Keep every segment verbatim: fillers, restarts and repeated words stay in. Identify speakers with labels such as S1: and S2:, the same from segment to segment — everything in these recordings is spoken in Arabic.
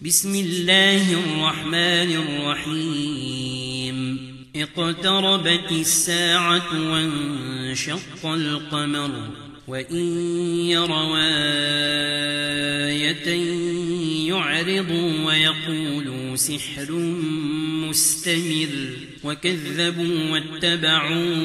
S1: بسم الله الرحمن الرحيم اقتربت الساعة وانشق القمر وإن يروا آية يعرضوا ويقولوا سحر مستمر وكذبوا واتبعوا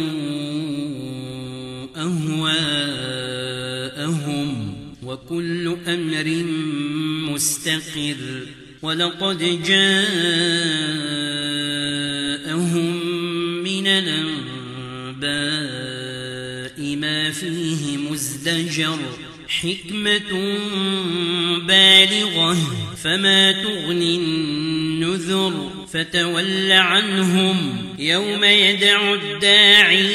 S1: أهواءهم وكل أمر مستقر ولقد جاءهم من الأنباء ما فيه مزدجر حكمة بالغة فما تغني النذر فتول عنهم يوم يدعو الداعي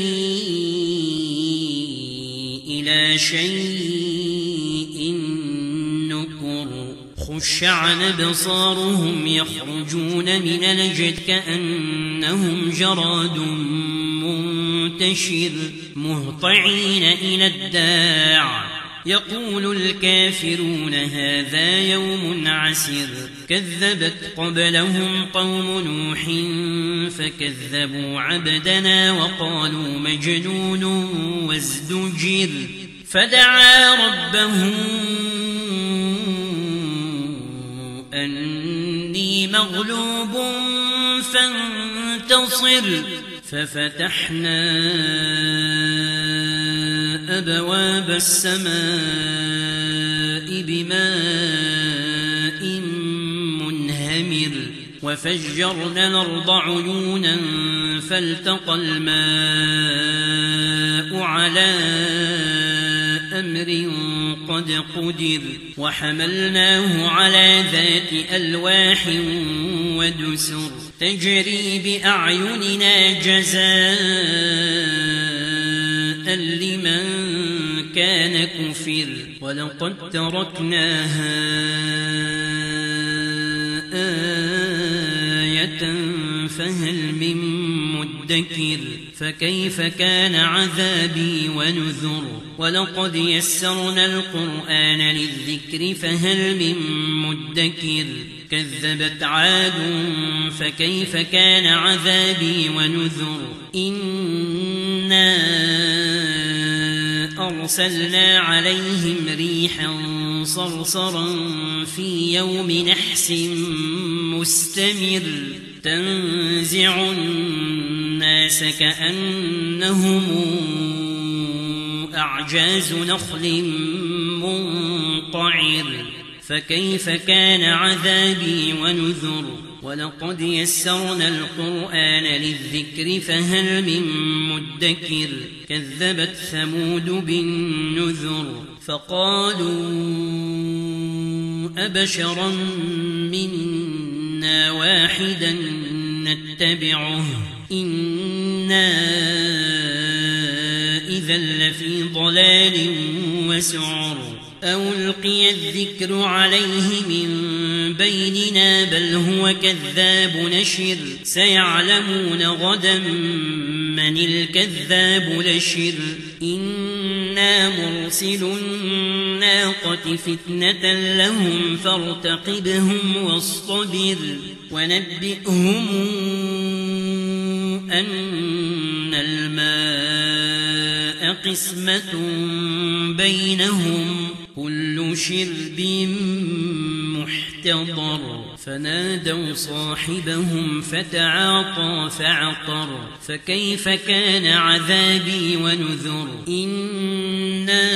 S1: إلى شيء نكر خش عن أبصارهم يخرجون من الجد كأنهم جراد منتشر مهطعين إلى الداع يقول الكافرون هذا يوم عسر كذبت قبلهم قوم نوح فكذبوا عبدنا وقالوا مجنون وازدجر فدعا ربه أني مغلوب فانتصر ففتحنا أبواب السماء بماء منهمر وفجرنا الأرض عيونا فالتقى الماء على أمر قد قدر وحملناه على ذات ألواح ودسر تجري بأعيننا جزاء لمن كان كفر ولقد تركناها آية فهل من مدكر فكيف كان عذابي ونذر ولقد يسرنا القرآن للذكر فهل من مدكر كذبت عاد فكيف كان عذابي ونذر إنا أرسلنا عليهم ريحا صرصرا في يوم نحس مستمر تنزع الناس كأنهم أعجاز نخل منقعر فكيف كان عذابي ونذر ولقد يسرنا القرآن للذكر فهل من مدكر كذبت ثمود بالنذر فقالوا أبشرا منا واحدا نتبعه إنا إذا لفي ضلال وسعر أو ألقي الذكر عليه من بيننا بل هو كذاب نشر سيعلمون غدا من الكذاب لشر إنا مرسل الناقة فتنة لهم فارتقبهم واصطبر ونبئهم أن الماء قسمة بينهم كل شرب محتضر فنادوا صاحبهم فتعاطى فعقر فكيف كان عذابي ونذر إنا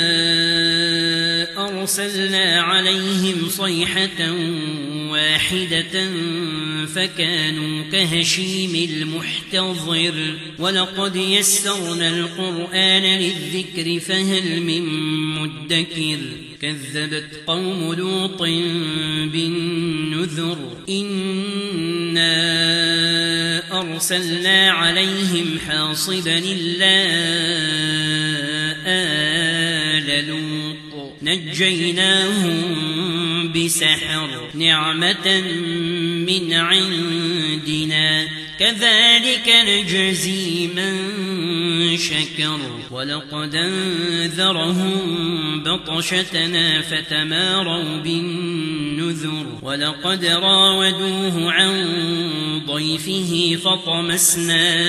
S1: أرسلنا عليهم صيحة واحدة فكانوا كهشيم المحتضر ولقد يسرنا القرآن للذكر فهل من مدكر كذبت قوم لوط بالنذر إنا أرسلنا عليهم حاصبا إلا آل لوط نجيناهم بسحر نعمة من عندنا كذلك نجزي من شكر ولقد انذرهم بطشتنا فتماروا بالنذر ولقد راودوه عن ضيفه فطمسنا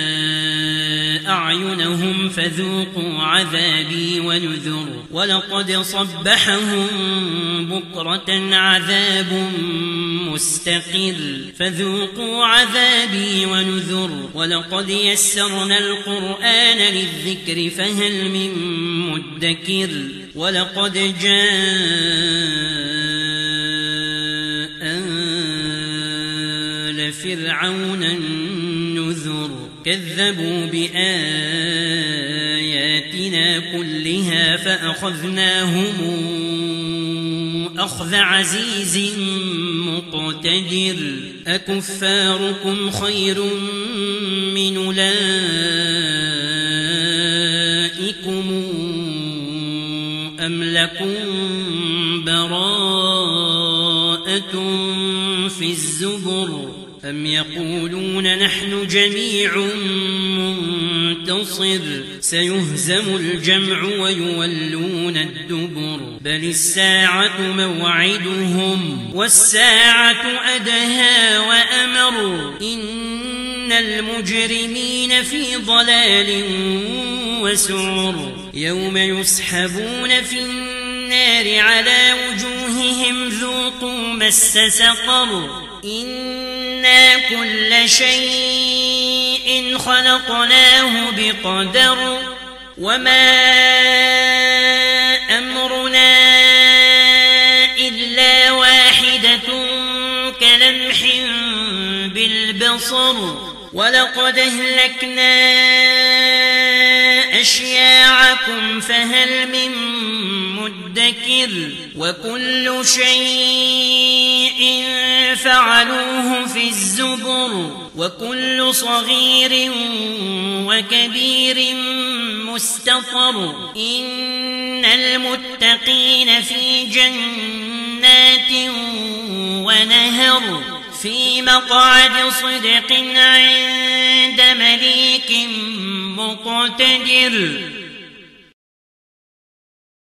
S1: أعينهم فذوقوا عذابي ونذر ولقد صبحهم بكرة عذاب مستقر فذوقوا عذابي ونذر ولقد يسرنا القرآن للذكر فهل من مدكر ولقد جاء آل فرعون النذر كذبوا بآياتنا كلها فأخذناهم أخذ عزيز مقتدر أكفاركم خير من أولئكم أم لكم براءة في الزبر أم يقولون نحن جميع منتصر سيهزم الجمع ويولون الدبر بل الساعة موعدهم والساعة أدهى وأمر إن المجرمين في ضلال وسعر يوم يسحبون في النار على وجوههم ذوقوا مس سقر إنا كل شيء خلقناه بقدر وما أمرنا إلا واحدة كلمح بالبصر ولقد أهلكنا أشياعكم فهل من مدكر وكل شيء فعلوه في الزبر وكل صغير وكبير مستطر إن المتقين في جنات ونهر في مقعد صدق عند مليك مقتدر